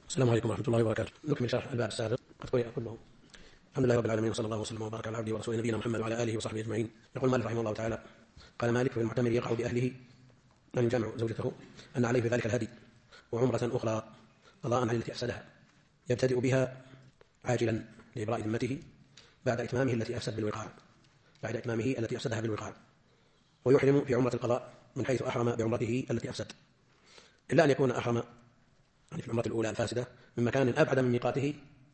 السلام عليكم ورحمة الله وبركاته. نكمل شرح الباب السابق قد قرئ كله. الحمد لله رب العالمين، وصلى الله وسلم وبارك على عبده ورسوله نبينا محمد وعلى آله وصحبه أجمعين. يقول مالك رحمه الله تعالى: قال مالك: في المعتمر يقع بأهله أن يجامع زوجته أن عليه في ذلك الهدي وعمرة أخرى قضاء عن التي أفسدها، يبتدئ بها عاجلا لإبراء ذمته بعد إتمامه التي أفسدها بالوقاع، ويحرم في عمرة القضاء من حيث أحرم بعمرته التي أفسد، إلا أن يكون أحرم يعني في العمرة الأولى الفاسدة من مكان أبعد من ميقاته،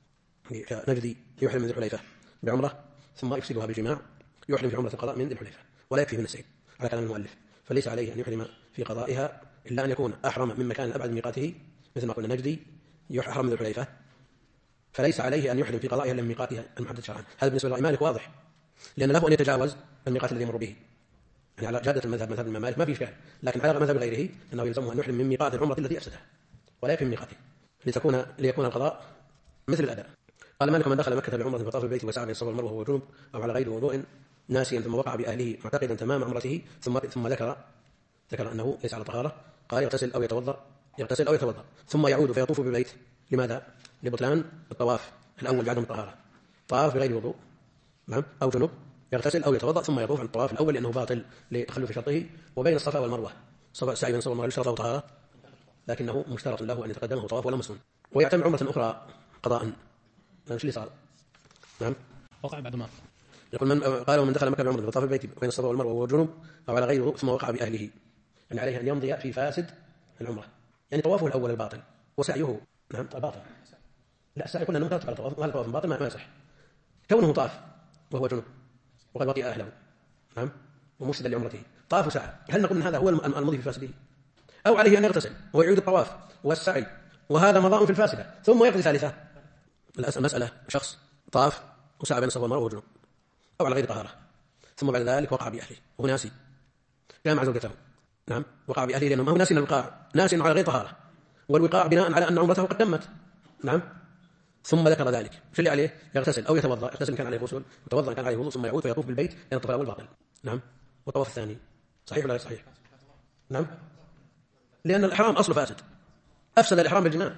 كنجدي يحرم من ذي الحليفة بعمرة ثم يفسدها بالجماع، يحرم في عمرة القضاء من ذي الحليفة، ولا يكفي من السيد على كلام المؤلف، فليس عليه أن يحرم في قضائها إلا أن يكون أحرم من مكان أبعد من ميقاته، مثل ما قلنا نجدي يحرم من ذي الحليفة، فليس عليه أن يحرم في قضائها إلا من ميقاتها المحدد شرعا. هذا بالنسبة لرأي مالك واضح، لأن له أن يتجاوز الميقات الذي يمر به، يعني على جادة المذهب مذهب الإمام مالك ما في إشكال، لكن على مذهب غيره أنه يلزمه أن يحرم من ميقات العمرة التي أفسدها ولا يكفي من ميقاته ليكون القضاء مثل الأداء. قال مالك: من دخل مكة بعمرة فطاف البيت وسعى بين الصفا والمروة وهو جنب أو على غير وضوء ناسيا ثم وقع بأهله معتقدا تمام عمرته ثم ذكر أنه ليس على طهارة، قال: يغتسل أو يتوضأ ثم يعود فيطوف بالبيت. لماذا؟ لبطلان الطواف الأول بعدم الطهارة، طاف بغير وضوء نعم أو جنب، يغتسل أو يتوضأ ثم يطوف عن الطواف الأول لأنه باطل لتخلف شرطه. وبين الصفا والمروة السعي بين الصفا والمروة يشترط له طهارة، لكنه مشترط له أن يتقدمه طواف ولا مسنون، ويعتمر عمرة أخرى قضاء. ايش اللي صار؟ نعم وقع بعد ما يقول قال: ومن دخل مكة بعمرة فطاف البيت بين الصفا والمروة وهو جنب أو على غير وضوء ثم وقع بأهله، يعني عليه أن يمضي في فاسد العمرة، يعني طوافه الأول الباطل وسعيه نعم باطل. لا، السعي قلنا أنه مترتب على طواف، وهذا طواف باطل ما يصح. كونه طاف وهو جنب وقد وطئ أهله نعم ومفسدا لعمرته، طاف وسعى، هل نقول أن هذا هو المضي في فاسده؟ أو عليه أن يغتسل ويعيد الطواف والسعي وهذا مضاء في الفاسدة ثم يقضي ثالثة؟ المسألة شخص طاف وسعى بين الصفا والمروة وجنوب أو على غير طهارة، ثم بعد ذلك وقع بأهله وهو ناسي، جامع زوجته نعم وقع بأهله لأنه ما هو ناسي الوقاع، ناسي على غير طهارة، والوقاع بناء على أن عمرته قد تمت نعم، ثم ذكر ذلك، شو اللي عليه؟ يغتسل أو يتوضأ، يغتسل إن كان عليه غسل، يتوضأ إن كان عليه وضوء، ثم يعود فيطوف بالبيت لأن الطواف الأول باطل نعم. والطواف الثاني صحيح ولا غير صحيح؟ نعم، لأن الإحرام أصله فاسد، أفسد الإحرام بالجماع،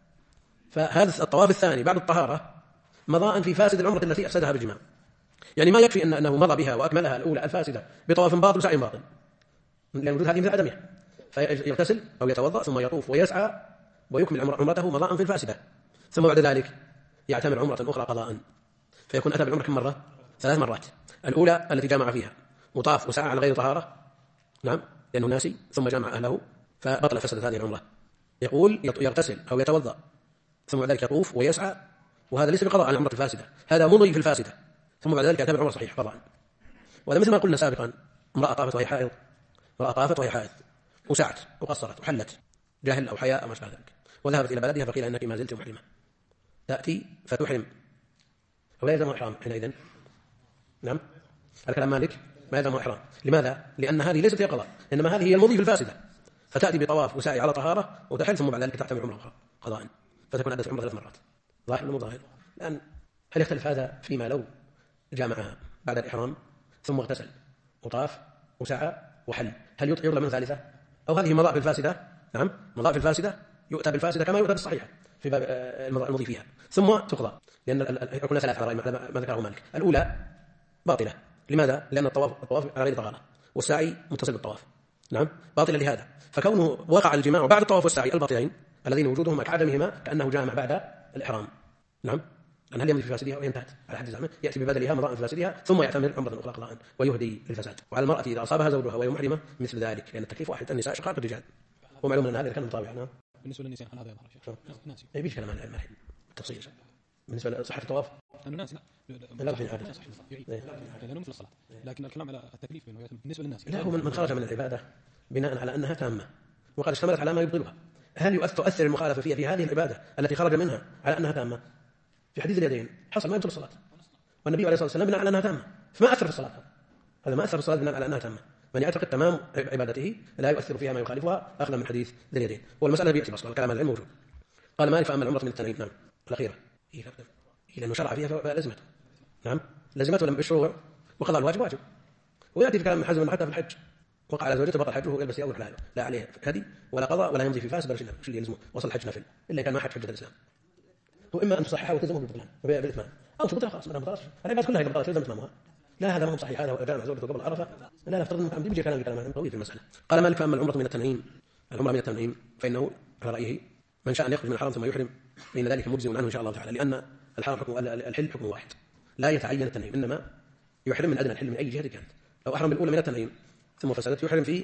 فهذا الطواف الثاني بعد الطهارة مضاء في فاسد العمرة التي أفسدها بالجماع، يعني ما يكفي أنه مضى بها وأكملها الأولى الفاسدة بطواف باطل وسعي باطل، لأن وجود هذه مثل عدمها، فيغتسل أو يتوضأ ثم يطوف ويسعى ويكمل عمرته مضاء في الفاسدة، ثم بعد ذلك يعتمر عمرة أخرى قضاء، فيكون أتى بالعمرة كم مرة؟ 3 مرات، الأولى التي جامع فيها وطاف وسعى على غير طهارة نعم لأنه ناسي، ثم جامع أهله فبطل فسدت هذه العمرة. يقول يغتسل أو يتوضأ ثم بعد ذلك يطوف ويسعى، وهذا ليس بقضاء على العمرة الفاسدة، هذا مضي في الفاسدة، ثم بعد ذلك يعتبر عمرة صحيح قضاء. وهذا مثل ما قلنا سابقا: امرأة طافت وهي حائض وسعت وقصرت وحلت جاهل أو حياء أو ما شابه ذلك، وذهبت إلى بلدها فقيل إنك ما زلت محرمة، تأتي فتحرم ولا يلزم إحرام حينئذ نعم على كلام مالك ما يلزم إحرام. لماذا؟ لأن هذه ليست هي قضاء، إنما هذه هي المضي في الفاسدة، فتأتي بطواف وسعي على طهارة وتحل، ثم بعد ذلك تعتمر عمرة أخرى قضاء، فتكون أدت عمرة 3 مرات. ظاهر ولا مو ظاهر؟ الآن هل يختلف هذا فيما لو جامعها بعد الإحرام ثم اغتسل وطاف وسعى وحل، هل يطلب من ثالثة؟ أو هذه مضاء في الفاسدة نعم مضاء في الفاسدة يؤتى بالفاسدة كما يؤتى بالصحيحة في باب المضي فيها ثم تقضى، لأن قلنا 3 على ما ذكره مالك. الأولى باطلة، لماذا؟ لأن الطواف على غير طهارة والسعي متصل بالطواف نعم باطلة لهذا، فكونه وقع الجماع بعد الطواف والسعي الباطلين اللذين وجودهما كعدمهما كأنه جامع بعد الإحرام نعم، أن هل يمضي في فاسدها وينتهت على حد زعمه، يأتي ببدلها مضاء في فاسدها ثم يعتمر عمرة أخرى قضاء ويهدي للفساد. وعلى المرأة إذا أصابها زوجها وهي محرمة مثل ذلك، لأن التكليف واحد، النساء شقائق الرجال، ومعلوم أن هذا كان مطابع نعم. بالنسبة للنساء هل هذا يظهر شيء؟ ناسي أي بيش كلام عن العلم التفصيل بالنسبة لصحة الطواف أنه ناسي لا في عادة لأنه مثل الصلاة، لكن الكلام على التكليف بالنسبة للناس لا، هو من خرج من العبادة بناء على أنها تامة وقد اشتملت على ما يبطلها، هل تؤثر المخالفة فيها في هذه العبادة التي خرج منها على أنها تامة؟ في حديث اليدين حصل ما يبطل الصلاة، والنبي عليه الصلاة والسلام بناء على أنها تامة، فما أثر في الصلاة، هذا ما أثر في الصلاة بناء على أنها تامة. من يعتقد تمام عبادته لا يؤثر فيها ما يخالفها أخذا من حديث ذي اليدين، والمسألة بيأتي بصلا الكلام العلم موجود. قال مالك: فأما العمرة من التنعيم نعم الأخيرة لأنه شرع فيها فلزمته نعم لزمته بالشروع وقضاء الواجب واجب، ويأتي في كلام ابن حزم حتى في الحج وقع على زوجته بطل حجه يلبس ثيابه وحلاله، لا عليه هدي ولا قضاء ولا يمضي في فاس ولا شيء اللي يلزمه، وصل الحج نافل الا كان ما حج حجه الاسلام. واما ان تصححها وتلزمه بالبطلان بالاتمام، او تبطلها خلاص ما دام بطلت العباد كلها اذا بطلت تلزم اتمامها. لا هذا ما هو صحيح، هذا جاء مع زوجته قبل عرفه، لا نفترض انه بيجي كلام طويل في المساله. قال مالك فاما العمره من التنعيم، العمره من التنعيم فانه على رايه من شاء ان يخرج من الحرم ثم يحرم فان ذلك مجزئ عنه ان شاء الله تعالى، لان الحرم حكم الحل حكم واحد لا يتعين التنعيم، انما يحرم من ادنى الحل من اي جهه كانت. لو احرم بالاولى من التنعيم ثم فسدت يحرم في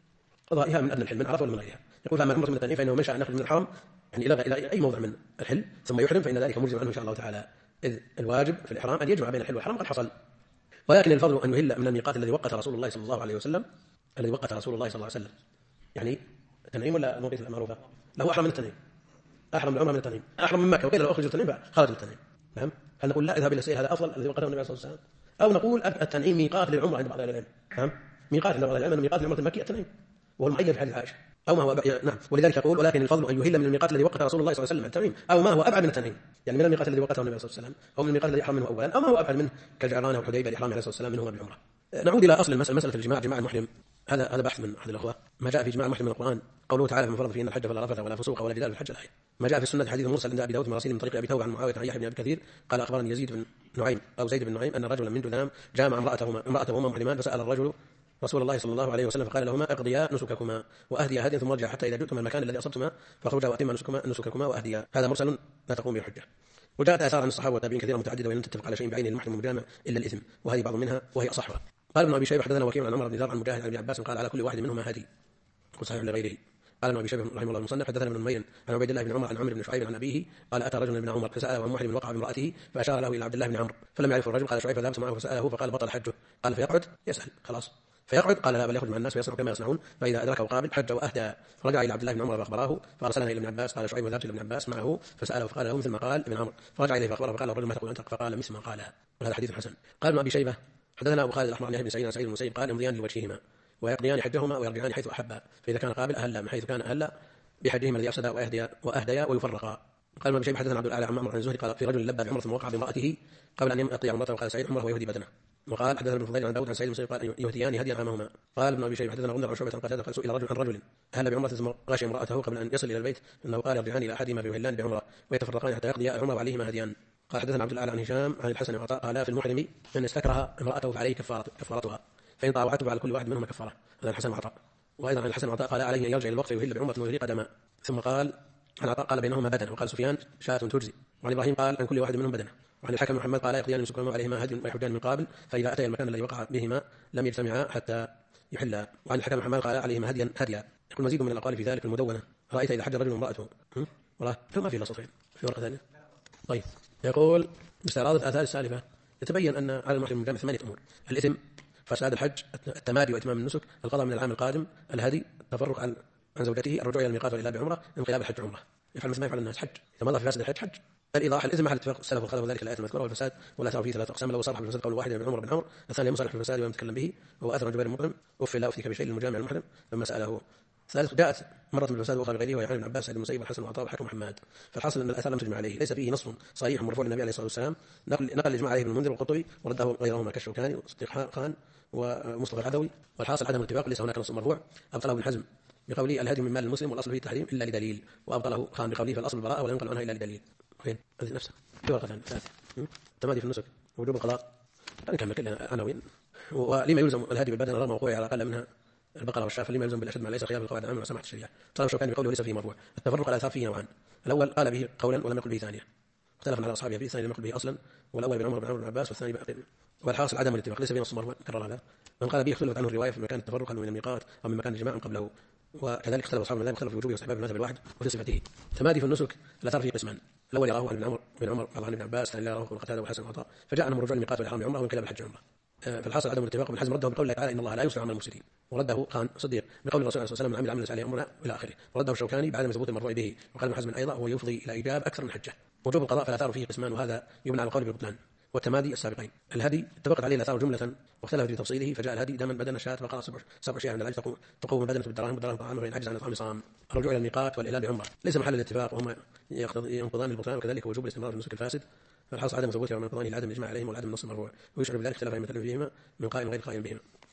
قضائها من ادنى الحل من عرفه ولا من غيرها. يقول فاما العمره من التنعيم فانه من شاء ان يخرج من الحرم يعني الى اي موضع من الحل ثم يحرم فان ذلك مجزئ عنه ان شاء الله تعالى، اذ الواجب في الاحرام ان يجمع بين الحل والحرم قد حصل. ولكن الفضل ان يهل من الميقات الذي وقت رسول الله صلى الله عليه وسلم، الذي وقت رسول الله صلى الله عليه وسلم، يعني التنعيم ولا الموقيت المعروفه؟ له احرم من التنعيم، احرم العمره من التنعيم، احرم من مكه وقيل لو اخرج التنعيم خرج التنعيم. نعم، هل نقول لا اذهب الى السيل هذا افضل الذي وقته النبي صلى الله عليه وسلم، او نقول التنعيم ميقات للعمره عند بعض اهل العلم؟ نعم، ميقات لبعض اهل العلم ميقات للعمره المكيه التنعيم وهو المعين في حديث عائشه، او ما هو نعم، ولذلك يقول ولكن الفضل ان يهل من الميقات الذي وقته رسول الله صلى الله عليه وسلم التنعيم، او ما هو ابعد من التنعيم، يعني من الميقات الذي وقته النبي صلى الله عليه وسلم، او من الميقات الذي احرم منه اولا، او ما هو ابعد منه كالجعرانه والحديبيه الاحرام عليه الصلاه والسلام منهما بالعمره. نعود الى اصل المساله، مساله الجماع، جماع المحرم، هذا بحث من احد الاخوه. ما جاء في جماع المحرم من القران قوله تعالى فمن فرض فيهن الحج فلا رفث ولا فسوق ولا جدال في الحج الايه. ما جاء في السنه حديث مرسل عند ابي داود مراسيل من طريق ابي توبه عن معاويه عن يحيى بن ابي كثير قال اخبرني يزيد بن نعيم او زيد بن نعيم ان رجلا من جذام جامع امراتهما محرمان فسال الرجل رسول الله صلى الله عليه وسلم فقال لهما اقضيا نسككما واهديا هديا ثم ارجعا حتى اذا جئتما المكان الذي اصبتما فاخرجا واتما نسككما واهديا. هذا مرسل لا تقوم به حجه. وجاءت اثار عن الصحابه والتابعين كثيره متعدده وان لم تتفق على شيء بعينه المحرم والمجامع الا الاثم، وهذه بعض منها وهي اصحها. قال ابن ابي شيبه حدثنا وكيع عن عمر بن ذر عن مجاهد عن ابن عباس قال على كل واحد منهما هدي وصحيح لغيره. قال ابن ابي شيبه رحمه الله المصنف حدثنا ابن نمير عن عبيد الله بن عمر عن عمرو بن شعيب عن ابيه قال اتى رجل ابن عمر فساله عن محرم وقع بامراته فاشار له الى عبد الله بن عمرو فلم يعرف الرجل. قال شعيب فذهبت معه فساله فقال بطل حجه. قال فيقعد يسال خلاص فيقعد. قال لا بل يخرج مع الناس فيصنع كما يصنعون فاذا ادركه قابل حج واهدى. فرجع الى عبد الله بن عمر فاخبراه فارسلنا الى ابن عباس. قال شعيب وذهبت الى ابن عباس معه فساله فقال له مثل ما قال ابن عمر فرجع اليه فاخبره فقال الرجل ما تقول انت؟ فقال مثل ما قال. وهذا حديث حسن. قال ابن ابي شيبه حدثنا ابو خالد الاحمر عن يحيى بن سعيد عن سعيد بن المسيب قال يمضيان لوجههما ويقضيان حجهما ويرجعان حيث احبا فاذا كان قابل اهلا من حيث كان اهلا بحجهما الذي افسد واهديا ويفرقا. قال ابن شيبه حدثنا عبد الاعلى عن معمر عن الزهري قال في رجل لبى بعمره ثم وقع بامراته قبل ان يقضي عمرته وقال سعيد عمره ويهدي بدنه. وقال حدثنا ابن فضيل عن داود عن سعيد بن مسيب قال يهديان هديا امامهما. قال ابن ابي شيبه حدثنا غندر عن شعبه قال قال سئل رجل عن رجل اهل بعمره ثم غاشي امراته قبل ان يصل الى البيت انه قال يرجعان الى احدهما فيهلان بعمره ويتفرقان حتى يقضي العمره وعليهما هديان. قال حدثنا عبد الاعلى عن هشام عن الحسن وعطاء قال في المحرم من استكره امراته فعليه كفارتها فان طاوعته فعلى كل واحد منهما كفاره. هذا الحسن وعطاء. وايضا عن الحسن وعطاء قال عليه ان يرجع الى الوقت فيهل بعمره ويريق دما. ثم قال عن عطاء قال بينهما بدنه. وقال سفيان شاة تجزي. وعن ابراهيم قال عن كل واحد منهم بدنه. وعن الحكم محمد قال يقضيان يمسكهما عليهما هدي ويحجان من قابل فاذا اتيا المكان الذي وقع بهما لم يجتمعا حتى يحلا. وعن الحكم محمد قال عليهما هديا. يقول مزيد من الاقوال في ذلك المدونه. رايت اذا حج رجل امراته والله ما في الا صفين في ورقه ثانيه. طيب يقول باستعراض الاثار السالفه يتبين ان على المحرم المجامع 8 امور: الاثم، فساد الحج، التمادي واتمام النسك، القضاء من العام القادم، الهدي، التفرق عن زوجته، الرجوع الى الميقات والى بعمره، انقلاب الحج عمره. يفعل مثل ما يفعل الناس حج اذا مضى في فاسد الحج حج. الايضاح الاثم محل اتفاق السلف والخلف وذلك الايات المذكوره. والفساد والاثار فيه 3 اقسام: الاول صرح بالفساد قول واحد من عمر بن عمرو، الثاني مصرح بالفساد ولم يتكلم به وهو اثر جبير المطعم وفي لا افتيك بشيء للمجامع المحرم لما ساله. ثالث جاءت مرة بالفساد واخرى بغيره وهي عن ابن عباس سعيد المسيب والحسن وعطاء وحكم محمد. فالحاصل ان الاثار لم تجمع عليه، ليس فيه نص صحيح مرفوع للنبي عليه الصلاه والسلام نقل الاجماع عليه ابن المنذر والقرطبي ورده غيرهما كالشوكاني وصديق خان ومصطفى العدوي. والحاصل عدم الاتفاق، ليس هناك نص مرفوع. ابطله ابن حزم بقوله الهدي من مال المسلم والاصل فيه التحريم الا لدليل، وابطله خان بقوله فالاصل البراءه ولا ينقل عنها الا لدليل. وين هذه نفسها في ورقه ثالثه التمادي في النسك وجوب القضاء. نكمل كلنا عناوين. ولما يلزم الهدي بالبدن رغم وقوعه على اقل منها البقره والشاة لما يلزم بالاشد ما ليس خلاف القواعد العامه وسماحه الشريعه. طلب الشوكاني بقوله ليس فيه مرفوع. التفرق على الاثار فيه نوعان: الاول قال به قولا ولم يقل به ثانيا، اختلف على اصحابه فيه، الثاني لم يقل به اصلا، والاول بن عمر بن عمرو بن عباس والثاني باقي. والحاصل عدم الاتفاق، ليس بين نص مرفوع كرر هذا. من قال به اختلفت عنه الروايه في مكان التفرق من الميقات او من مكان الجماع قبله. وكذلك اختلف اصحاب المذاهب اختلفوا في وجوبه واستحباب المذهب الواحد وفي صفته. تمادي في النسك الاثار فيه قسمان: الاول يراه عن بن عمر عن ابن عباس، الثاني يراه ابن قتاده والحسن وعطاء، فجاء عنهم الرجوع الميقات والاحرام بعمره وانقلاب الحج عمره. فالحاصل عدم الاتفاق. ابن حزم رده بقول الله تعالى ان الله لا يسرع عمل المفسدين، ورده خان صديق بقول الرسول صلى الله عليه وسلم من عمل عليه امرنا الى اخره، ورده الشوكاني بعدم ثبوت المرفوع به. وقال ابن حزم ايضا هو يفضي الى ايجاب اكثر من حجه. وجوب القضاء فالاثار فيه قسمان، وهذا يبنى على القول بالبطلان والتمادي السابقين. الهدي اتفقت عليه الاثار جمله واختلفت في تفصيله، فجاء الهدي دما بدن شاة فقال 7 اشياء من العجز تقوم بدنه بالدراهم طعامه وان عجز عن اطعام صام. الرجوع الى الميقات والإلال بعمره ليس محل الاتفاق، وهما ينقضان البطلان، وكذلك وجوب الاستمرار في النسك الفاسد. فالحاصل عدم ثبوته ومن قضائه لعدم الاجماع عليهم والعدم النص المرفوع، ويشعر بذلك اختلاف المتكلم فيهما من قائم غير قائم بهما.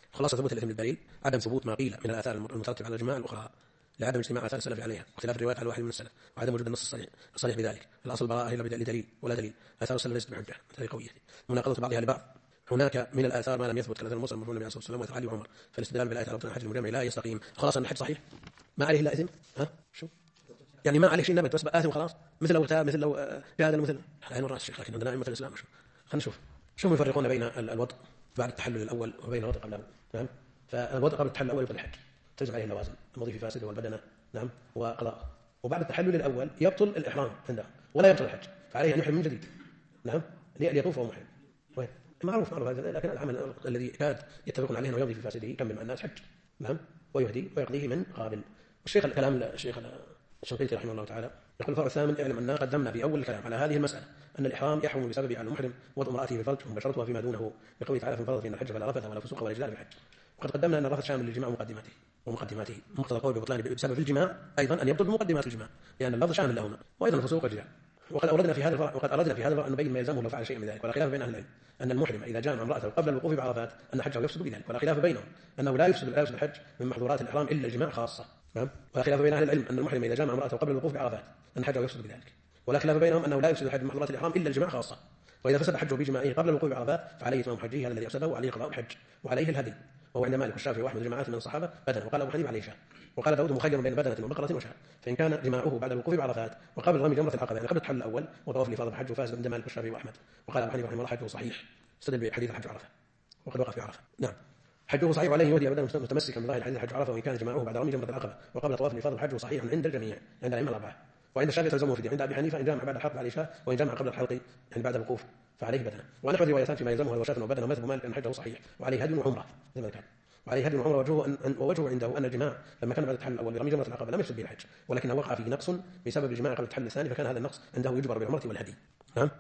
خلاصة ثبوت الإثم بالدليل عدم ثبوت ما قيل من الآثار المترتبة على الإجماع الأخرى لعدم اجتماع آثار السلف عليها واختلاف الروايات على واحد من السلف وعدم وجود النص الصريح بذلك. الأصل البراءة إلا لدليل ولا دليل. آثار السلف ليست بحجة دليل قوية. مناقضة بعضها لبعض. هناك من الآثار ما لم يثبت كالأثر المرسل مرفوع النبي عليه الصلاة والسلام وعلي وعمر، فالاستدلال بالآية على الحج المجمع لا يستقيم. خلاص أن الحج صحيح ما عليه إلا إثم. شو يعني ما عليه شيء نبت بس آثم خلاص، مثل لو تاب مثل لو بهذا مثل العين والرأس الشيخ. لكن عندنا أئمة الإسلام خلينا نشوف شو يفرقون بين الوضع بعد التحلل الأول وبين الوضع قبله. نعم. فالوضع قبل التحلل الأول يبطل الحج تجب عليه اللوازم المضي في فاسد والبدنة نعم وقضاء، وبعد التحلل الأول يبطل الإحرام عنده ولا يبطل الحج، فعليه أن يحرم من جديد نعم ليطوف وهو محرم. وين معروف هذا، لكن العمل الذي كاد يتفقون عليه أنه يمضي في فاسده يكمل مع الناس حج نعم ويهدي ويقضيه من قابل. الشيخ الكلام الشيخ الشنقيطي رحمه الله تعالى يقول الفرع الثامن: اعلم أننا قدمنا في أول الكلام على هذه المسألة أن الإحرام يحرم بسبب على المحرم وضع امرأته في الفرج ومباشرتها فيما دونه بقوله تعالى: فانفرض فينا الحج فلا رفث ولا فسوق ولا جدال في الحج. وقد قدمنا أن الرفث شامل للجماع ومقدماته مقتضى القول ببطلان بسبب الجماع أيضا أن يبطل بمقدمات الجماع لأن اللفظ شامل لهما، وأيضا الفسوق والجدال. وقد أردنا في هذا الفرع أن نبين ما يلزمه لو فعل شيء من ذلك، ولا خلاف بين أهل العلم أن المحرم إذا جامع امرأته قبل الوقوف بعرفات أن حجه يفسد بذلك، ولا خلاف بينهم أنه لا يفسد الحج من محظورات الإحرام إلا الجماع خاصة. نعم. ولا خلاف بين أهل العلم أن المحرم إذا جامع امرأته قبل الوقوف بعرفات أن حجه يفسد بذلك، ولا خلاف بينهم أنه لا يفسد الحج من محظورات الإحرام إلا الجماع خاصة. وإذا فسد حجه بجماعه قبل الوقوف بعرفات فعليه إتمام حجه هذا الذي أفسده وعليه قضاء الحج وعليه الهدي. وهو عند مالك والشافعي وأحمد جماعات من الصحابة بدنة، وقال أبو حنيفة عليه شاة، وقال داود مخير بين بدنة وبقرة وشاة. فإن كان جماعه بعد الوقوف بعرفات وقبل رمي جمرة العقبة يعني قبل التحلل الأول وطواف الإفاضة حجه فاسد عند مالك والشافعي وأحمد. وقال أبو حنيفة رحمه الله حجه صحيح استدل بحديث حج عرفة وقد وقف في عرفة. نعم. حجه صحيح وعليه يهدي أبدا متمسكا بظاهر حديث حج عرفة، وإن كان جماعه بعد رمي جمرة العقبة وقبل طواف الإفاضة حجه صحيح عند الجميع عند الأئمة الأربعة. وعند الشافعي تلزمه في عند أبي حنيفة إن جامع بعد الحلق عليه شاة، وإن جامع قبل الحلق يعني بعد الوقوف فعليه بدنة. ونحو روايتان فيما يلزمه هو شاة وبدنة، ومذهب مالك أن حجه صحيح وعليه هدي وعمرة زي ما كان. وعليه هدي وعمرة ووجهه عنده أن الجماع لما كان بعد التحلل الأول برمي جمرة العقبة لم يفسد به الحج، ولكنه وقع فيه نقص بسبب الجماع قبل التحلل الثاني، فكان هذا النقص عنده يجبر بالعمرة والهدي. نعم.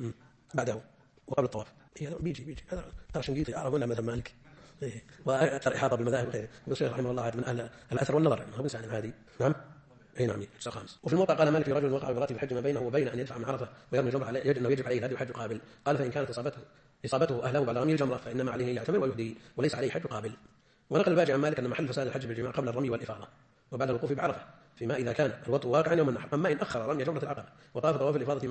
بعده وقبل الطواف بيجي هذا ترى شنقيطي أعرف أنه مذهب مالك وأكثر إحاطة بالمذاهب وغيره. الشيخ رحمه الله من أهل الأثر والنظر هو بنسان هذه. نعم. أي نعم. الخامس. وفي الموقع قال مالك في رجل وقع بمرأته في الحج ما بينه وبين أن يدفع من عرفة ويرمي الجمرة أنه يجب عليه الهدي وحج قابل. قال فإن كانت إصابته أهله بعد رمي الجمرة فإنما عليه أن يعتمر ويهدي وليس عليه حج قابل. ونقل الباجي عن مالك أن محل فساد الحج بالجماع قبل الرمي والإفاضة وبعد الوقوف بعرفة فيما إذا كان الوطء واقعا يوم النحر. أما إن أخر رمي جمرة العقبة وطواف الإفاضة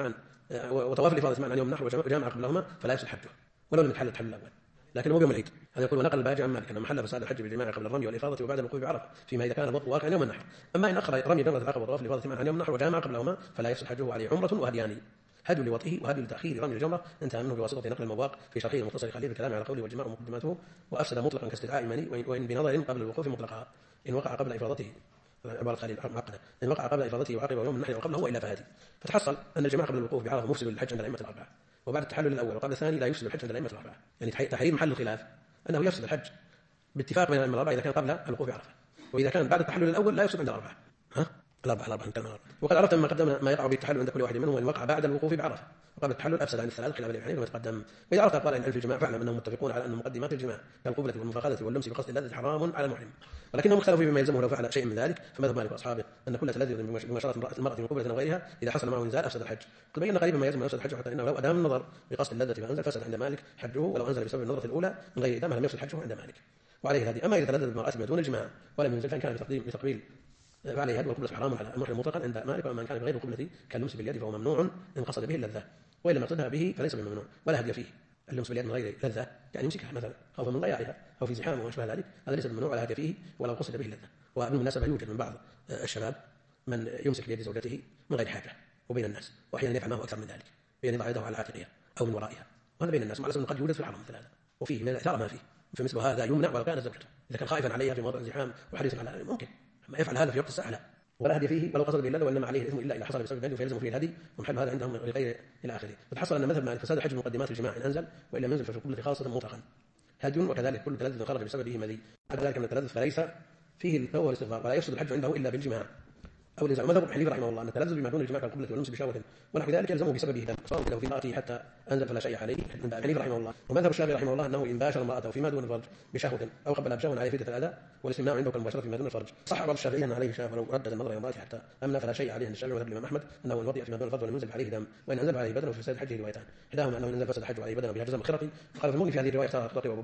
معا عن يوم النحر وجامع قبلهما فلا يفسد حجه ولو لم يتحلل التحلل الأول لكن هو يوم العيد. هذا يقول. ونقل الباجي عن مالك أن محل فساد الحج بالجماع قبل الرمي والإفاضة وبعد الوقوف بعرفة فيما إذا كان الوطء واقعا يوم النحر. أما إن أخر رمي جمرة العقبة وطواف الإفاضة معا عن يوم النحر وجامع قبلهما فلا يفسد حجه وعليه عمرة وهديان، هدي لوطئه وهدي لتأخير رمي الجمرة. انتهى منه بواسطة نقل المواق في شرحه المختصر خليل الكلام على قوله والجماع ومقدماته. وأفسد مطلقا كاستدعاء المني وإن بنظر قبل الوقوف مطلقا إن وقع قبل إفاضته. عبارة خليل معقدة. إن وقع قبل إفاضته وعقب يوم النحر وقبله وإلا فهدي. فتحصل أن الجماع قبل الوقوف بعرفة مفسد للحج عند الأئمة الأربعة، وبعد التحلل الأول وقبل الثاني لا يفسد الحج عند الأئمة الأربعة. يعني تحرير محل الخلاف أنه يفسد الحج باتفاق بين الأئمة الأربعة إذا كان قبل الوقوف بعرفة، وإذا كان بعد التحلل الأول لا يفسد عند الأربعة. الأربعة نتكلم. وقد عرفت ما قدمنا ما يقع بالتحلل عند كل واحد منهم وإن وقع بعد الوقوف بعرفة وقبل التحلل أفسد عن الثلاث خلاف الحنيف كما تقدم. وإذا عرفت أقوال العلم في الجماع فاعلم أنهم متفقون على أن مقدمات الجماع كالقبلة والمفاخذة واللمس بقصد اللذة حرام على المحرم، ولكنهم اختلفوا بما يلزمه لو فعل شيء من ذلك. فمذهب مالك وأصحابه أن كل تلذذ بمباشرة المرأة من قبلة وغيرها إذا حصل معه إنزال أفسد الحج. تبين قريبا ما يلزم أفسد الحج، حتى إنه لو أدام النظر بقصد اللذة فأنزل فسد عند مالك حجه، ولو أنزل بسبب النظرة الأولى من غير إدامة لم يفسد حجه عند مالك. وعليه هذه. أما إذا تلذذ بالمرأة ما دون الجماع ولم ينزل فإن كان بتقبيل فعليه هدي والقبلة حرام على المحرم مطلقا عند مالك. ومن كان بغير القبلة كاللمس باليد فهو ممنوع إن قصد به اللذة، وإن لم يقصدها به فليس بممنوع ولا هدي فيه. اللمس باليد من غير لذة يعني يمسكها مثلا خوفا من ضياعها أو في زحام وما أشبه ذلك هذا ليس بممنوع ولا هدي فيه ولو قصد به اللذة. وبالمناسبة يوجد من بعض الشباب من يمسك بيد زوجته من غير حاجة وبين الناس، وأحيانا يفعل معه أكثر من ذلك بأن يضع يده على عاتقها أو من ورائها، وهذا بين الناس مع الأسف قد يوجد في الحرم مثل هذا، وفيه من الإثارة ما فيه. فمثل هذا يمنع ولو كان زوجته إذا كان خائفا عليها في موضع الزحام وحريصا على ممكن، ما يفعل هذا في وقت الساعة لا، ولا هدي فيه ولو قصد به اللذة، وإنما عليه الإثم إلا إذا حصل بسبب الهدي فيلزم فيه الهدي ومحل هذا عندهم لغير إلى آخره. فتحصل أن مذهب مالك فساد حج مقدمات الجماع إن أنزل، وإن لم ينزل ففي القبلة خاصة مطلقا هدي، وكذلك كل تلذذ خرج بسببه مذي. بعد ذلك من التلذذ فليس فيه التوبة والاستغفار ولا يفسد الحج عنده إلا بالجماع أو الإنزال. مذهب حنيفة رحمه الله أن التلذذ بما دون الجماع كالقبلة واللمس بشهوة ونحو ذلك يلزمه بسببه دم صار له في امرأته حتى أنزل فلا شيء عليه عند حنيفة رحمه الله. ومذهب الشافعي رحمه الله أنه إن باشر امرأته فيما دون الفرج بشهوة أو قبلها بشهوة عليه فدية الأذى والاستمناء عنده كالمباشرة فيما دون الفرج. صح بعض الشافعية أن عليه شاف ولو ردد النظر إلى امرأته حتى أمنى فلا شيء عليه عند الشافعي. ومذهب الإمام أحمد أنه إن وطئ فيما دون الفرج ولم ينزل عليه دم، وإن أنزل عليه بدنه في فساد حجه روايتان، إحداهما أنه إن نزل فسد حجه عليه بدنه بها جزم خرقي. قال في المغني في هذه الرواية اختار الخرقي وأبو بكر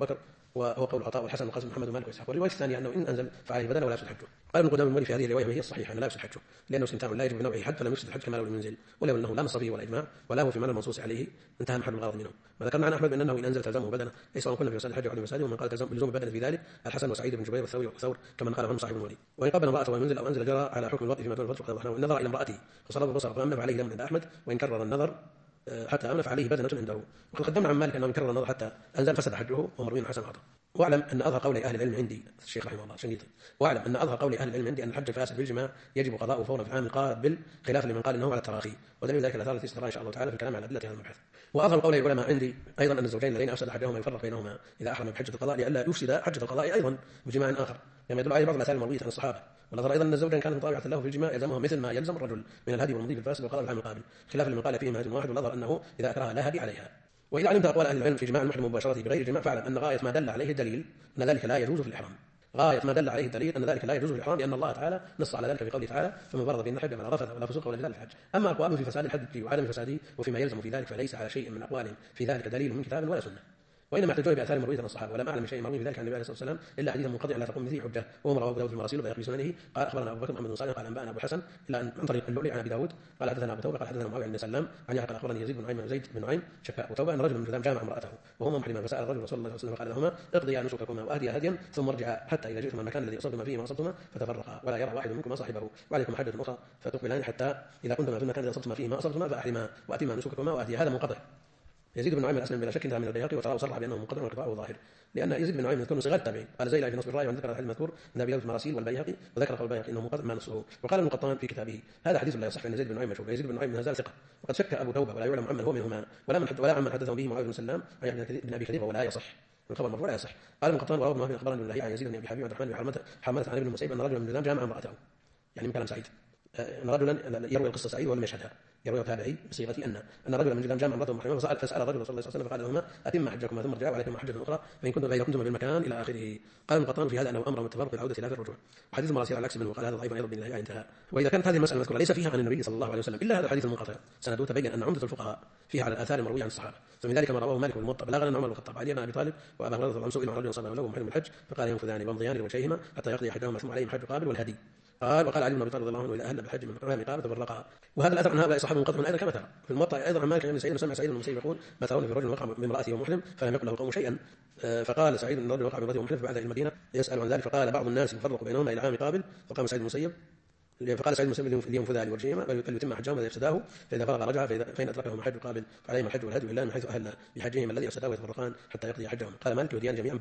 وهو قول عطاء والحسن والقاسم محمد ومالك واسحاق. والروايه الثانيه انه ان انزل فعليه بدنه ولا يفسد حجه. قال ابن قدامه المولي في هذه الروايه وهي الصحيحه ان لا يفسد حجه لانه استمتاع لا يجب بنوعه حد فلم يفسد الحج كما لو لم ينزل ولو انه لا نص فيه ولا اجماع ولا هو في معنى المنصوص عليه انتهى محل الغرض منه. وذكرنا عن احمد بانه ان انزل تلزمه بدنه اي سواء كنا في فساد الحج او عدم فساده ومن قال تلزم بلزوم البدن في ذلك الحسن وسعيد بن جبير والثوري والثور كمن قال عنه صاحب الولي. وان قبل امراته ومنزل او انزل جرى على حكم الوطء فيما دون الفرج وقد النظر الى امراته فصلب البصر فامن فعليه دم عند احمد وان كرر النظر حتى امن فعليه بدنه عنده. وقد قدمنا عن مالك انه ان كرر النظر حتى انزل فسد حجه ومروي حسن عطا. واعلم ان اظهر قول اهل العلم عندي الشيخ رحمه الله شنقيطي واعلم ان اظهر قول اهل العلم عندي ان الحج فاسد بالجماع يجب قضاؤه فورا في العام القابل خلافا لمن قال انه على التراخي ودليل ذلك الاثار التي استقرأ ان شاء الله تعالى في الكلام على ادله هذا المبحث. واظهر قول العلماء عندي ايضا ان الزوجين الذين افسد حجهما يفرق بينهما اذا احرم بحجه القضاء لئلا يفسد حجه القضاء ايضا بجماع اخر كما يدل عليه بعض الاثار المرويه عن الصحابه. والاظهر ايضا ان الزوجه ان كانت مطاوعه له في الجماع يلزمها مثل ما يلزم الرجل من الهدي والمضي بالفاسد والقضاء في العام القابل خلافا لمن قال فيهما هدي واحد. والاظهر انه اذا اكره لا هدي عليها. واذا علمت اقوال اهل العلم في جماع المحرم مباشرته بغير جماع فاعلم ان غايه ما دل عليه الدليل ان ذلك لا يجوز في الاحرام. غايه ما دل عليه الدليل ان ذلك لا يجوز في الاحرام لان الله تعالى نص على ذلك في قوله تعالى فمن فرض فإن الحج فلا رفث ولا فسوق ولا جدال في الحج. اما اقوالهم في فساد الحج وعدم فساده وفيما يلزم في ذلك فليس على شيء من اقوالهم في ذلك دليل من كتاب ولا سنه. وانما احتجوا باثار مرويه عن الصحابه ولم اعلم شيء مروي في ذلك عن النبي عليه الصلاه والسلام الا حديثا منقطع لا تقوم به حجه وهو رواه ابو داود في المراسيل وبيقي سننه. قال اخبرنا ابو بكر محمد بن صالح قال انبانا ابو الحسن الا ان عن طريق اللؤلؤ عن ابي داود قال حدثنا ابو توبه قال حدثنا معاويه بن سلام عن يحيى قال اخبرني يزيد بن نعيم شكا ابو توبه ان رجل من جذام جامع امراته وهما محرما فسال الرجل رسول الله صلى الله عليه وسلم فقال لهما اقضيا نسككما واهديا هديا ثم ارجعا حتى اذا جئتما المكان الذي اصبتما فيه ما اصبتما فتفرقا ولا يرى واحد منكما صاحبه وعليكم حجه اخرى فتقبلان حتى اذا كنتما في المكان الذي اصبتما فيه ما اصبتما فاحرما واتما نسككما واهديا. هذا منقطع. يزيد بن نعيم الاسلم بلا شك انتهى من البيهقي وتراه صرح بانه منقطع وانقطاعه ظاهر لان يزيد بن نعيم يذكر صغار التابعين. قال زيلعي في نصب الراي وان ذكر الحديث المذكور من ابي داود المراسيل والبيهقي وذكر قول البيهقي انه منقطع ما نصه. وقال ابن قطان في كتابه هذا حديث لا يصح ان يزيد بن نعيم مشهور. يزيد بن نعيم من هزال ثقه وقد شك ابو توبه ولا يعلم عمن هو منهما ولا عمن حدثه به معاويه بن سلام عن بن ابي كثير ولا يصح الخبر مرفوع لا يصح. قال ابن قطان وروى ابن وهب اخبرني الله عن يزيد بن ابي حبيب وعبد الرحمن بن حمله عن ابن المسيب ان رجلا من جذام جامع امراته يعني من كلام سعيد ان رجلا يروي القصه سعيد ولم يشهدها يروي تابعي بصيغه ان رجلا من جذام جامع امراته محرمه فسال الرجل صلى الله عليه وسلم فقال لهما اتم حجكما ثم ارجعوا عليكم حجه اخرى فان كنتم بالمكان الى اخره. قال ابن قطان في هذا انه امر بالتفرق بالعوده الى الرجوع. وحديث المراسيل على العكس منه وقال هذا ضعيف ايضا بالله انتهى. واذا كانت هذه المساله المذكوره ليس فيها عن النبي صلى الله عليه وسلم الا هذا الحديث المنقطع سنده تبين ان عمده الفقهاء فيها على الاثار المرويه عن الصحابه. فمن ذلك ما رواه مالك والموطأ بلغنا ان عمر بن الخطاب علي بن ابي طالب وابا هريره رضي الله عنه سئلوا عن رجل صلى له محرم الحج فقال ينفذان ويمضيان لوجهيهما حتى يقضي احدهما ثم عليهم حج قابل والهدي. وقال علي بن ابي طالب رضي الله عنه اذا اهل بالحج من مقام قابل تفرقا. وهذا الاثر عن هؤلاء الصحابه منقطع ايضا كما ترى في الموطأ ايضا عن مالك بن سعيد سمع سعيد بن المسيب يقول ما ترون في رجل وقع بامراته ومحرم فلم يقل له قوم شيئا. فقال سعيد ان الرجل وقع بامراته ومحرم فبعث الى المدينه يسال عن ذلك فقال بعض الناس يفرق بينهما الى عام قابل فقام سعيد بن المسيب فقال سعيد بن المسيب لينفذا لوجههما فليتم حجهما الذي افسداه فاذا فرغ رجع فان ادركهما حج قابل فعليهما الحج والهدي الا من حيث اهل بحجهما الذي افسداه ويتفرقان حتى يقضي حجهما. قال مالك يهديان جميعا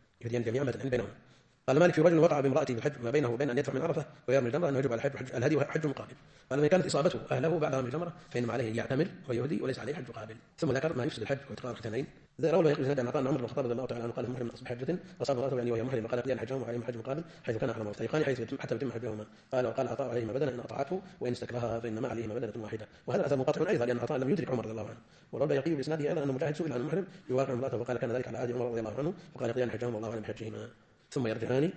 بدنه بينهما. قال مالك في رجل وقع بامرأته بالحج ما بينه وبين ان يدفع من عرفه ويرمي الجمره انه يجب على الهدي حج مقابل. قال من كانت اصابته اهله بعد رمي الجمره فانما عليه ان يعتمر ويهدي وليس عليه حج قابل. ثم ذكر ما يفسد الحج واتقاء الختانين. روى البيهقي عن عطاء عمر بن الخطاب رضي الله تعالى عنه قال محرم اصبح حجه اصاب امراته يعني وهي محرم قال قضي حجهم وعليهم حج مقابل حيث كان احرم وفتيقان حيث حتى يتم حجهما. قال وقال عطاء عليهما بدنه ان اطاعته وان استكرهها فانما عليهما بدنه واحده. وهذا اثر منقطع ايضا لان عطاء لم يدرك عمر رضي الله عنه. وروى البيهقي باسناده ايضا ان مجاهد سئل عن المحرم يواقع امراته وقال كان ذلك على عهد عمر رضي الله عنه فقال يقضيان حجهم والله اعلم بحجهما ثم يرجعان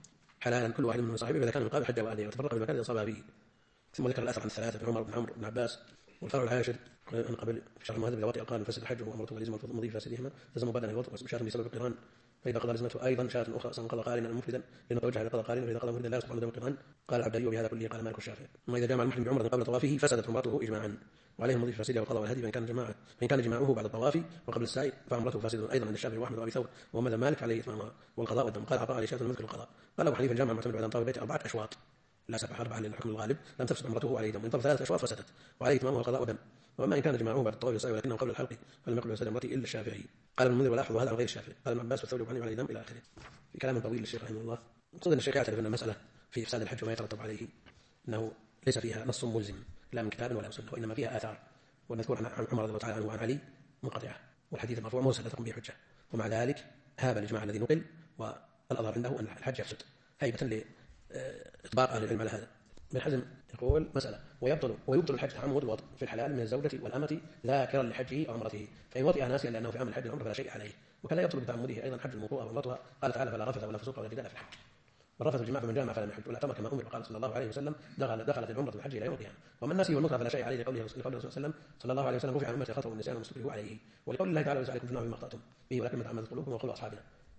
حلالا كل واحد منهم صاحبه فاذا كان من قابل حج واديه وتفرق بالمكان الذي اصابها به. ثم ذكر الاثر عن الثلاثه بن عمر بن عمرو بن عباس والفرع العاشر ان قبل في شرح المهذب لواتي قال فسد الحج وامرته ولزم مضي فاسدهما لزم بدنه الوضوء وشاة بسبب القران فاذا قضى لزمته ايضا شاة اخرى سواء قضى قارنا مفردا لانه توجه على قضى قارنا فاذا قضى مفردا لا يصبح دم القران. قال العبدري وبهذا كله قال مالك الشافعي. ثم اذا جامع المحرم بعمره قبل طوافه فسدت عمرته اجماعا وعليه المضي فاسده وقضى والهدي فان كان جماعه بعد الطواف وقبل السعي فعمرته فاسده ايضا عند الشافعي واحمد وابي ثور ومذهب مالك عليه اتمامها والقضاء والدم. قال عطاء عليه شاة المذكر القضاء. قال ابو حنيفه الجامع المعتمد بعد ان طاف البيت 4 أشواط لا 7 4 لان الحكم الغالب لم تفسد عمرته عليه دم وان طاف 3 أشواط فسدت وعليه اتمامها القضاء والدم. واما ان كان جماعه بعد الطواف والسعي ولكنه قبل الحلق فلم يقل فساد عمرته الا الشافعي. قال ابن المنذر ولاحظوا هذا عن غير الشافعي. قال ابن عباس والثوري وابن عليه دم الى اخره. في كلام طويل للشيخ رحمه الله. مقصود ان الشيخ يعترف ان المساله في افساد الحج وما يترتب عليه انه ليس فيها نص ملزم لا من كتاب ولا سنه وانما فيها اثار والمذكور عن عمر رضي الله تعالى عنه وعن علي منقطعه والحديث المرفوع مرسل لا تقوم به حجه. ومع ذلك هاب الاجماع الذي نقل والاظهر عنده ان الحج يفسد هيبه لاطباق اهل العلم على هذا. ابن حزم يقول مساله ويبطل الحج تعمد الوطء في الحلال من الزوجه والامه ذاكرا لحجه او عمرته فان وطئ ناسيا لانه في عام الحج والعمره فلا شيء عليه. وكذا يبطل بتعمده ايضا حج الموطوءه والوطأ. قال تعالى فلا رفث ولا فسوق ولا جدال في الحج. والرفث الجماع فمن جامع فلم يحج ولا اعتمر كما امر وقال صلى الله عليه وسلم دخلت العمره بالحج الى يوم القيامه. ومن نسي والمكره فلا شيء عليه لقوله الرسول صلى الله عليه وسلم رفع عن امتي الخطا والنسيان والمستكره عليه. ولقول الله تعالى ليس عليكم جناح مما اخطاتم به ولكن ما تعمدت قلوبكم وقول اصحابنا.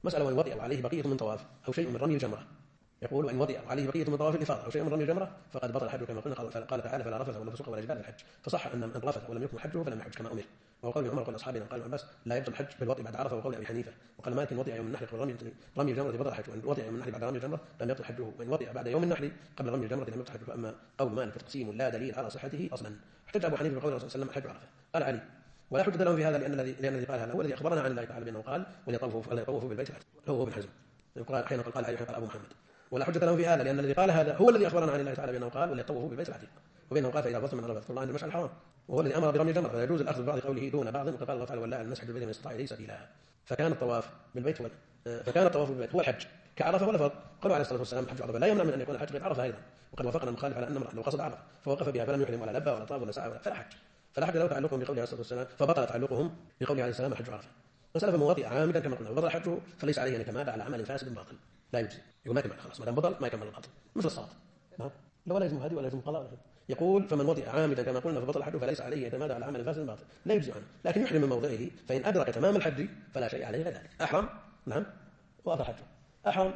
مسألة وإن وطئ عليه بقية من طواف أو شيء من رمي الجمرة. يقول وإن وطئ عليه بقية من طواف الإفاضة أو شيء من رمي الجمرة فقد بطل حجه كما قلنا. قال تعالى فلا رفث ولا فسوق ولا جدال في الحج. فصح أن من رفث ولم يكن حجه فلم يحج كما أمر. وقول عمر وقول أصحابنا قال عباس لا يبطل الحج بالوطئ بعد عرفة. وقول أبي حنيفة وقال مالك وطئ يوم النحر قبل رمي الجمرة بطل حجه. وإن وطئ يوم النحر بعد رمي الجمرة لم يبطل حجه. وإن وطئ بعد يوم النحر قبل رمي الجمرة لم يبطل حجه. فأما قول مالك فتقسيم لا دليل على صحته أصلا. احتج أبو حنيفة بقول الرسول صلى الله عليه وسلم الحج عرفة. قال علي ولا حجة لهم في هذا لأن الذي قال هذا هو الذي أخبرنا عن الله تعالى بأنه قال وليطوفوا بالبيت هو ابن حزم. حين قال علي قال أبو محمد ولا حجة لهم في هذا لأن الذي قال هذا هو الذي أخبرنا عن الله تعالى بأنه قال وليطوفوا بالبيت العتيق. وبينه قال فإذا فضل من رفث الله عند المشعر الحرام وهو الذي أمر برمي الجمرة فلا يجوز الأخذ ببعض قوله دون بعض. وقال الله تعالى ولا المسح بالبيت من استطاع إليه سبيلا. فكان الطواف بالبيت هو الحج كعرفة ولا فرض. قالوا عليه الصلاة والسلام حج عرفة لا يمنع من أن يكون الحج غير عرفة أيضا. وقد وافقنا المخالف على أن امرأ لو قصد عرفة فوقف بها فلم يحرم ولا لبى ولا طاف ولا سعى فلا حج له تعلقهم بقوله عليه الصلاة والسلام فبطل تعلقهم بقوله عليه السلام حج عرفة. مسألة فمن وطئ عامدا كما قلنا وبطل حجه فليس عليه أن يتمادى على عمل فاسد باطل لا يجزي. يقول ما كمل خلاص ما دام بطل ما يكمل الباطل مثل الصلاة لا ولا يجزم هذه ولا يجزم قضاء. يقول فمن وطئ عامدا كما قلنا فبطل حجه فليس عليه أن يتمادى على عمل فاسد باطل لا يجزي عنه لكن يحرم من موضعه فإن أدرك تمام الحج فلا شيء عليه غير ذلك. أحرم نعم وأبطل حجه أحرم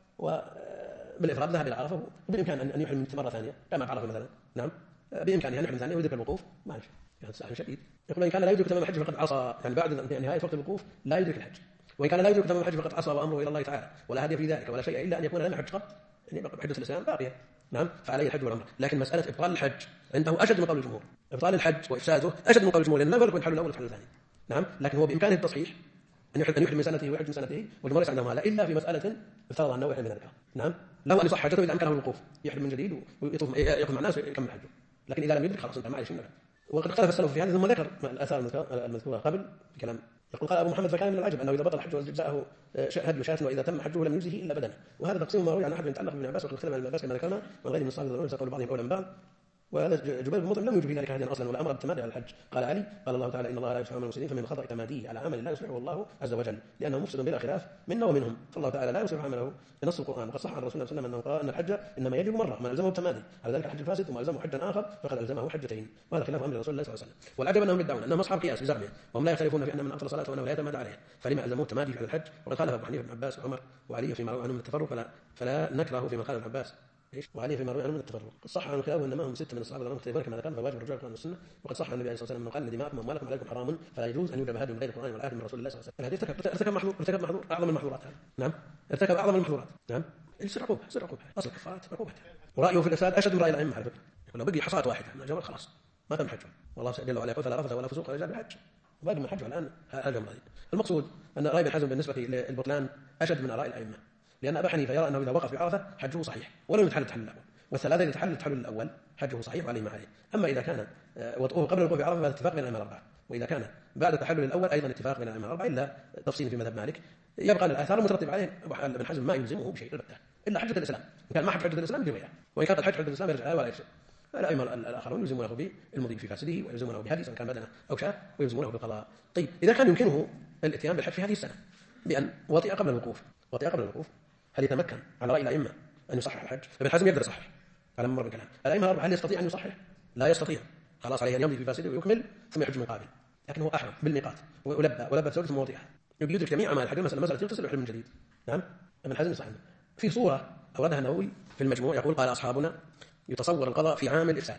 بالإفراد ذهب إلى عرفة وبالإمكان أن يحرم مرة ثانية كما عرفة مثلا نعم بإمكانه أن يحرم ثانية ويدرك الوقوف ما يشفي هذا ساحل شديد. يقول إن كان لا يدرك تمام الحج فقد عصى يعني بعد نهاية وقت الوقوف لا يدرك الحج. وإن كان لا يدرك تمام الحج فقد عصى وأمره إلى الله تعالى ولا هدي في ذلك ولا شيء إلا أن يكون لم يحج قط يعني حجة الإسلام باقية نعم فعليه الحج والعمرة. لكن مسألة إبطال الحج عنده أشد من قول الجمهور. إبطال الحج وإفساده أشد من قول الجمهور لأن لا يفرق بين الحل الأول والحل الثاني نعم. لكن هو بإمكانه التصحيح أن يحرم من سنته ويحج من سنته والجمهور ليس عندهم هذا إلا في مسألة افترض أنه يحرم من ذلك نعم له أن يصح حجته إذا أمكنه الوقوف يحرم من جديد ويطوف يأخذ مع الناس ويكمل حجه. لكن إذا لم يدرك خلاص انت ما عليه شيء. وقد اختلف السلف في هذا ثم ذكر الآثار المذكورة قبل بكلام. يقول قال أبو محمد فكان من العجب أنه إذا بطل حجه وجزاءه هدي شاة وإذا تم حجه لم يجزه إلا بدنه. وهذا تقسيم ما روي عن أحد يتعلق بابن عباس وقد اختلف عن ابن عباس كما ذكرنا من غير من الصحابة الرسول قول بعضهم قولا بعض. وهذا جبير بن مطعم لم يوجب في ذلك هديا اصلا ولا امر بالتمادي على الحج. قال علي قال الله تعالى ان الله لا يصلح عمل المسلمين فمن خطأ تماديه على عمل لا يصلحه الله عز وجل لانه مفسد بلا خلاف منا ومنهم. فالله تعالى لا يصلح عمله بنص القران. وقد صح عن الرسول صلى الله عليه وسلم انه قال ان الحج انما يجب مره من الزمه التمادي على ذلك الحج الفاسد ثم الزمه حجا اخر فقد الزمه حجتين. وهذا خلاف امر الرسول صلى الله عليه وسلم. والعجب انهم يدعون انهم اصحاب قياس بزعمهم وهم لا يختلفون في ان من افضل صلاه وانه لا يتمادى عليها فلما الزموه التمادي على الحج. وقد خالف ابو حنيفه بن عباس وعمر وعلي فيما روى عنهم من التفرق فلا نكره فيما قال ابن عباس وعليه فيما روي عنه من التفرق. قد صح عن خلافه انما هم 6 من الصحابه رضي الله عنهم كما ذكرنا فواجب الرجوع القران والسنه. وقد صح عن النبي صلى الله عليه وسلم انه قال دماءكم واموالكم عليكم حرام فلا يجوز ان يوجب هدي من غير القران والايات من رسول الله صلى الله عليه وسلم. الهدي ارتكب محظور اعظم المحظورات نعم ارتكب اعظم المحظورات نعم يصير عقوبه اصل الكفارات عقوبه. ورايه في الافساد اشد من راي الائمه على فكره. يقول لو بقي حصاه واحده من الجمل خلاص ما تم حجه والله جل وعلا يقول فلا رفث ولا فسوق ولا جدال بالحج وباقي من حجه الان الجمله. المقصود ان راي ابن حزم بالنسبه للبطلان اشد من اراء الائمه لان ابا حنيفه يرى انه اذا وقف بعرفه حجه صحيح ولم يتحلل التحلل الاول والثلاثه يتحلل التحلل الاول حجه صحيح وعليه ما عليه. اما اذا كان وطئه قبل الوقوف بعرفه فهذا اتفاق بين الائمه الاربعه. واذا كان بعد التحلل الاول ايضا اتفاق بين الائمه الاربعه الا تفصيل في مذهب مالك. يبقى الاثار المترتبه عليه ابن حزم ما يلزمه بشيء البتة الا حجه الاسلام. ان كان ما حجه الاسلام يجب غيرها وان كانت الحج حجه الاسلام يرجع ولا يرجع. الائمه الاخرون يلزمونه بالمضي في فاسده ويلزمونه بهدي سواء كان بدنه او شاة ويلزمونه بالقضاء. طيب اذا كان يمكنه الاتيان بالحج في هذه السنه بان وطئ قبل الوقوف هل يتمكن على راي الائمه ان يصحح الحج؟ ابن حزم يقدر يصحح على مر بالكلام. الائمه الاربعه هل يستطيع ان يصحح؟ لا يستطيع. خلاص عليه ان يمضي في فاسده ويكمل ثم يحج من قابل. لكن هو احرم بالميقات ولبى زوجته ثم وطئها يدرك جميع اعمال الحج. مساله يغتسل ويحرم من جديد نعم. ابن حزم يصح في صوره اوردها النووي في المجموع يقول قال اصحابنا يتصور القضاء في عام الافساد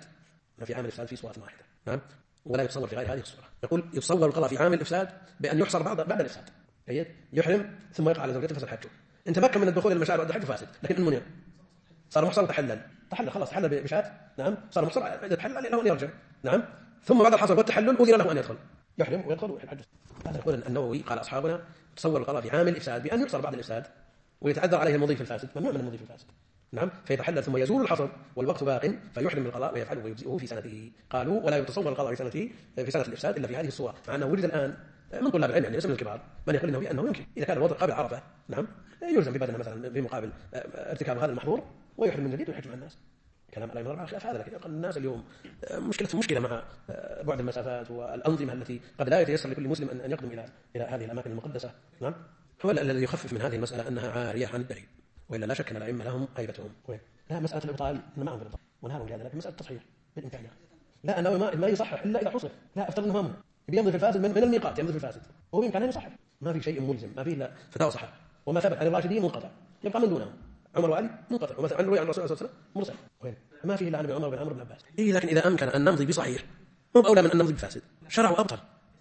في صوره واحده نعم ولا يتصور في غير هذه الصوره. يقول يتصور القضاء في عام الافساد بان يحصر بعد الافساد يحرم ثم يقع على زوجته فسد حجه. انت تمكن من الدخول الى المشاعر بعد الحج فاسد لكن المنير صار محصر تحلل خلاص تحلل بشات نعم صار محصر اذا تحلل له ان يرجع نعم ثم بعد الحصر والتحلل اذن له ان يدخل يحرم ويدخل ويحل حجه. هذا يقول النووي قال اصحابنا تصور القضاء في عام الافساد بان يحصر بعد الافساد ويتعذر عليه المضي في الفاسد ممنوع من المضي في الفاسد نعم فيتحلل ثم يزول الحصر والوقت باق فيحرم القضاء ويفعله ويجزئه في سنته. قالوا ولا يتصور القضاء في سنه الافساد الا في هذه الصوره مع انه وجد الان من طلاب العلم يعني ليس من الكبار من يقول انه بانه يمكن اذا كان الوضع قابل عرفه نعم يلزم ببدنه مثلا في مقابل ارتكاب هذا المحظور ويحرم من جديد ويحج مع الناس. كلام الائمه الاربعه خلاف هذا. لكن الناس اليوم مشكله مع بعد المسافات والانظمه التي قد لا يتيسر لكل مسلم ان يقدم الى هذه الاماكن المقدسه نعم. هو الذي يخفف من هذه المساله انها عاريه عن الدليل والا لا شك ان الائمه لهم هيبتهم. لا مساله الابطال ما هم في الابطال ونهارهم هذا لكن مساله التصحيح بالامكانيه. لا انه ما يصحح الا اذا حصل. لا افترض انه يمضي في الفاسد من الميقات يمضي في الفاسد وهو بامكانه يصحح ما في شيء ملزم ما في الا فتاوى صحابه وما ثبت عن الراشدين منقطع يبقى من دونهم عمر وعلي منقطع، وما عن روي عن الرسول صلى الله عليه وسلم مرسل. وين ما فيه الا عن ابن عمر بن عمرو بن عباس. إيه لكن اذا امكن ان نمضي بصحيح مو باولى من ان نمضي بفاسد. شرع وابطل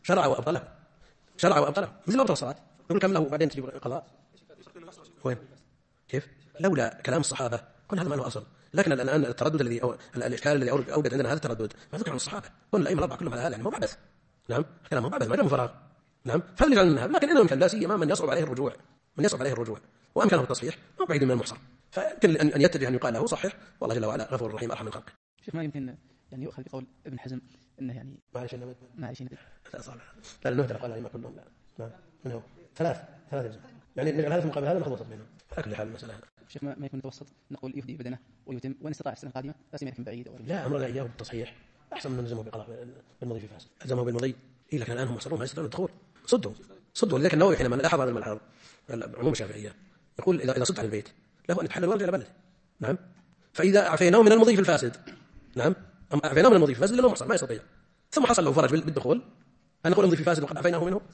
مثل ابطل الصلاه يقول كم له بعدين تجيب قضاء. وين كيف لولا كلام الصحابه كل هذا ما له اصل. لكن الان التردد الذي أو الاشكال الذي اوجد عندنا هذا التردد ما ذكر عن الصحابه، كل الائمه الاربعه كلهم على هذا، يعني مو عبث. نعم كلامهم عبث ما جاء من فراغ. نعم فلنجعل منها، لكن انه يمكن لا سيما من يصعب عليه الرجوع وامكنه التصحيح ما بعيد من المحصر، فيمكن ان يتجه ان يقال له صحح، والله جل وعلا غفور رحيم ارحم من خلقه. شيخ ما يمكن يعني يؤخذ بقول ابن حزم انه يعني معلش لا صالح لا النهدى قال الائمه كلهم لا من هو ثلاث يعني نجعل هذا مقابل هذا ناخذ وسط بينهم على كل حال المساله. شيخ ما يكون متوسط نقول يفدي بدنه ويتم وان استطاع السنه القادمه لا سيما يكون بعيد لا امرنا اياه بالتصحيح احسن من نلزمه بالمضي في فاسد. الزمه بالمضي إيه لكن الان هم محصرون ما يستطيعون الدخول. صدوا لذلك النووي حينما لاحظ هذا الملحظ عموم الشافعيه يقول اذا صد عن البيت له ان يتحلل ويرجع الى بلده. نعم فاذا عفيناه من المضي في الفاسد، نعم عفيناه من المضي في الفاسد لانه محصر ما يستطيع، ثم حصل له فرج بالدخول أن نقول امضي في فاسد وقد عفيناه منه.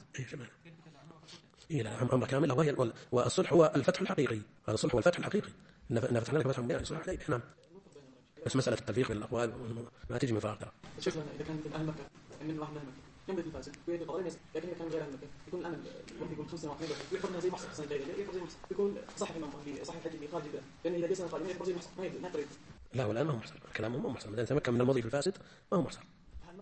إيه لا عمره كامل. والصلح هو الفتح الحقيقي، هذا الصلح هو الفتح الحقيقي، إن فتحنا لك فتحا مبينا صلح عليك. نعم بس مسألة التلفيق بين الأقوال ما تجي من فراغ ترى. شكرا. إذا كان من أهل مكة من واحد من أهل مكة يمضي في الفاسد ويأتي القضاء لكن كان غير أهل مكة يكون الآن الواحد يقول 5 سنوات ويحفظنا زي محصر السنة الجاية يحفظ زي محصر يكون صحيح الإمام صحيح الحج اللي خارج البلاد، لأن إذا جاء السنة القادمة يحفظ زي محصر ما يطرد. لا والآن ما هو محصر، كلامهم ما هو محصر، ما دام تمكن من المضي في الفاسد ما هو محصر.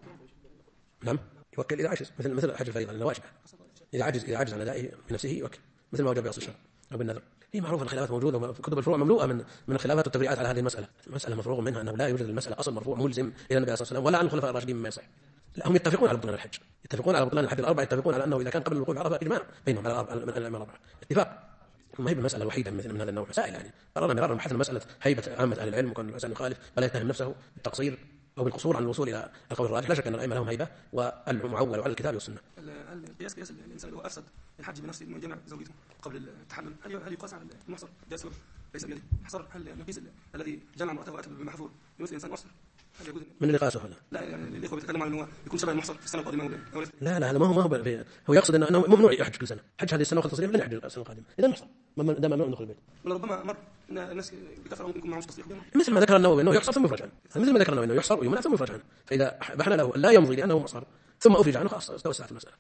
نعم يوكل إذا عجز مثل حج الفريضة لأنه واجب، إذا عجز عن أدائه بنفسه يوكل مثل ما وجب بأصل الشرع أو بالنذر. هي معروف الخلافات موجودة وكتب الفروع مملوءة من الخلافات والتفريعات على هذه المسألة مفروغ منها أنه لا يوجد المسألة أصل مرفوع ملزم إلى النبي صلى الله عليه وسلم ولا عن الخلفاء الراشدين مما يصح. لا هم يتفقون على بطلان الحج، يتفقون على بطلان الحج الأربعة، يتفقون على أنه إذا كان قبل الوقوف عرفة إجماع بينهم على الأربعة اتفاق. ما هي بالمسألة الوحيدة من هذا النوع مسائل يعني قررنا مرارا بحثنا مسألة هيبة عامة أهل العلم وكون الإنسان يخالف فلا يتهم نفسه بالتقصير أو بالقصور عن الوصول إلى القول الراجح. لا شك أن الأئمة لهم هيبة والمعول على الكتاب والسنة. قياس الإنسان هو أفسد الحج بنفسه إنه يجمع زوجته قبل التحلل، هل يقاس على المحصر؟ قياس ليس بيده حصر. هل نقيس الذي جمع امرأته وأتى بمحظور يمثل إنسان محصر؟ من اللي قاسه هذا؟ لا يعني الإخوة بيتكلموا عن أنه يكون شبه المحصر في السنة القادمة أو لا ما هو يقصد أنه ممنوع يحج كل سنة، حج هذه السنة وخذ تصريح لن يحج السنة القادمة إذا محصر ده ممنوع من دخول البيت. ولربما مر ان الناس بكثره ممكن يكون معهم تصديق مثل ما ذكر النووي انه يحصر ثم يفرج عنه، مثل ما ذكر النووي انه يحصر ويمنع ثم يفرج عنه، فاذا بحنا له لا يمضي لانه محصر ثم افرج عنه خلاص توسعت المساله.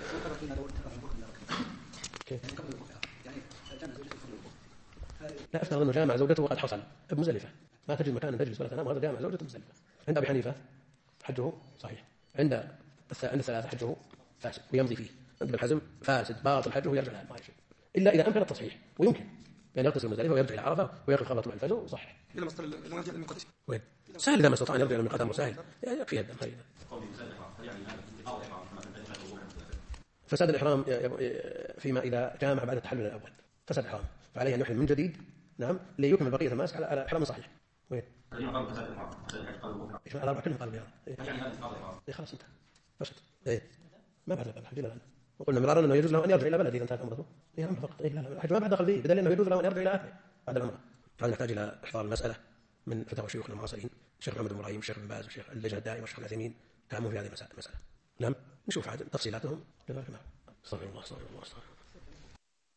لا افترض انه جامع زوجته وقد حصل بمزدلفه ما تجد مكان تجلس ولا تنام وهذا جامع زوجته مزدلفه. عند ابي حنيفه حجه صحيح، عند الثلاثه حجه فاسد ويمضي فيه، عند ابن حزم فاسد باطل حجه ويرجع لها ما يشرك الا اذا امكن التصحيح، ويمكن بأن يغتسل مزدلفة ويرجع إلى عرفة ويقف قبل طلوع الفجر وصح. إلى مصدر المواجهة المقدسة. وين؟ سهل إذا ما استطاع أن يرجع إلى الميقات المسهل يكفي الدم. فساد الإحرام فيما إذا جامع بعد التحلل الأول فساد الإحرام فعليه أن يحرم من جديد. نعم ليكمل بقية الماسك على إحرام صحيح. وين؟ الأربعة كلهم قالوا بها. خلاص انتهى. فسد. ما بعد الحج لا. وقلنا مرارا أنه يجوز له أن يرجع إلى بلده إذا انتهت عمرته. فقط. لا الحج ما بعد دخل فيه بدليل أنه يجوز له أن يرجع إلى أهله بعد العمرة. فهذا نحتاج إلى إحضار المسألة من فتاوى شيوخنا المعاصرين الشيخ محمد بن إبراهيم والشيخ بن باز والشيخ اللجنة الدائمة والشيخ العثيمين كلامهم في هذه المسألة. نعم نشوف تفصيلاتهم. استغفر الله.